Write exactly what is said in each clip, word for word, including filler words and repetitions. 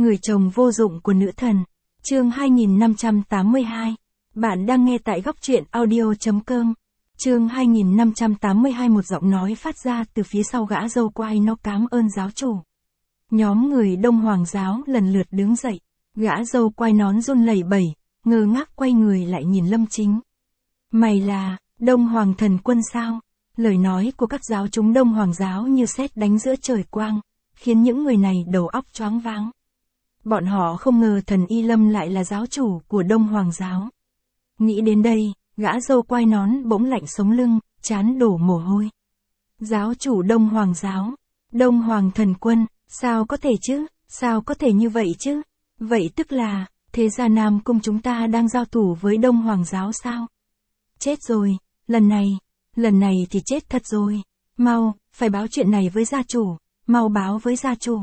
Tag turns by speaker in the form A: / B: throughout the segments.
A: Người chồng vô dụng của nữ thần. Chương hai nghìn năm trăm tám mươi hai. Bạn đang nghe tại góc truyện audio chấm com. Chương hai nghìn năm trăm tám mươi hai. Một giọng nói phát ra từ phía sau gã dâu quai nó cám ơn giáo chủ. Nhóm người Đông Hoàng giáo lần lượt đứng dậy. Gã dâu quai nón run lẩy bẩy, ngơ ngác quay người lại nhìn Lâm Chính. Mày là Đông Hoàng thần quân sao? Lời nói của các giáo chúng Đông Hoàng giáo như sét đánh giữa trời quang, khiến những người này đầu óc choáng váng. Bọn họ không ngờ thần Y Lâm lại là giáo chủ của Đông Hoàng giáo. Nghĩ đến đây, gã dâu quai nón bỗng lạnh sống lưng, trán đổ mồ hôi. Giáo chủ Đông Hoàng giáo, Đông Hoàng thần quân, sao có thể chứ, sao có thể như vậy chứ? Vậy tức là, thế gia Nam Cung chúng ta đang giao thủ với Đông Hoàng giáo sao? Chết rồi, lần này, lần này thì chết thật rồi. Mau, phải báo chuyện này với gia chủ, mau báo với gia chủ.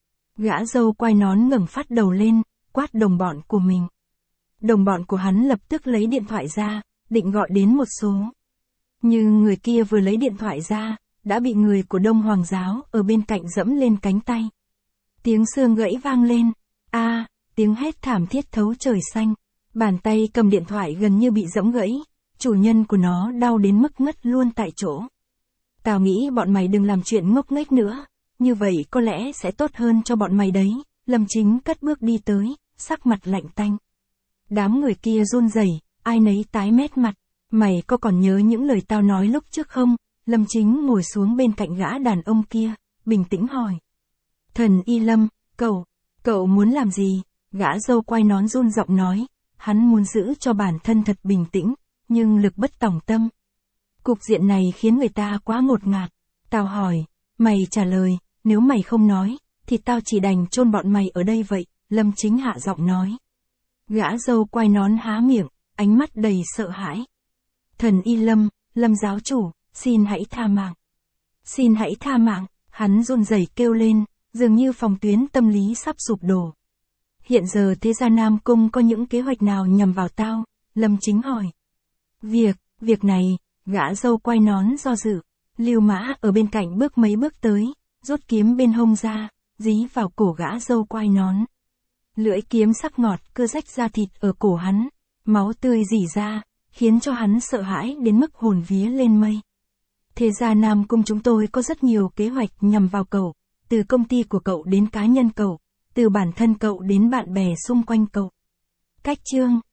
A: Gã dâu quai nón ngẩng phát đầu lên, quát đồng bọn của mình. Đồng bọn của hắn lập tức lấy điện thoại ra, định gọi đến một số. Nhưng người kia vừa lấy điện thoại ra, đã bị người của Đông Hoàng giáo ở bên cạnh giẫm lên cánh tay. Tiếng xương gãy vang lên. A, à, tiếng hét thảm thiết thấu trời xanh. Bàn tay cầm điện thoại gần như bị giẫm gãy, chủ nhân của nó đau đến mức ngất luôn tại chỗ. Tao nghĩ bọn mày đừng làm chuyện ngốc nghếch nữa, như vậy có lẽ sẽ tốt hơn cho bọn mày đấy. Lâm Chính cất bước đi tới, sắc mặt lạnh tanh. Đám người kia run rẩy, ai nấy tái mét mặt. Mày có còn nhớ những lời tao nói lúc trước không? Lâm Chính ngồi xuống bên cạnh gã đàn ông kia, bình tĩnh hỏi. Thần Y Lâm, cậu, cậu muốn làm gì? Gã dâu quai nón run giọng nói, hắn muốn giữ cho bản thân thật bình tĩnh, nhưng lực bất tòng tâm. Cục diện này khiến người ta quá ngột ngạt. Tao hỏi, mày trả lời, nếu mày không nói, thì tao chỉ đành chôn bọn mày ở đây vậy. Lâm Chính hạ giọng nói. Gã dâu quai nón há miệng, ánh mắt đầy sợ hãi. Thần Y Lâm, Lâm giáo chủ, xin hãy tha mạng. Xin hãy tha mạng, hắn run rẩy kêu lên, dường như phòng tuyến tâm lý sắp sụp đổ. Hiện giờ thế gia Nam Cung có những kế hoạch nào nhằm vào tao? Lâm Chính hỏi. Việc, việc này, gã dâu quai nón do dự. Lưu Mã ở bên cạnh bước mấy bước tới, rút kiếm bên hông ra, dí vào cổ gã dâu quai nón. Lưỡi kiếm sắc ngọt cưa rách da thịt ở cổ hắn, máu tươi rỉ ra, khiến cho hắn sợ hãi đến mức hồn vía lên mây. Thế gia Nam Cung chúng tôi có rất nhiều kế hoạch nhằm vào cậu, từ công ty của cậu đến cá nhân cậu, từ bản thân cậu đến bạn bè xung quanh cậu. Cách chương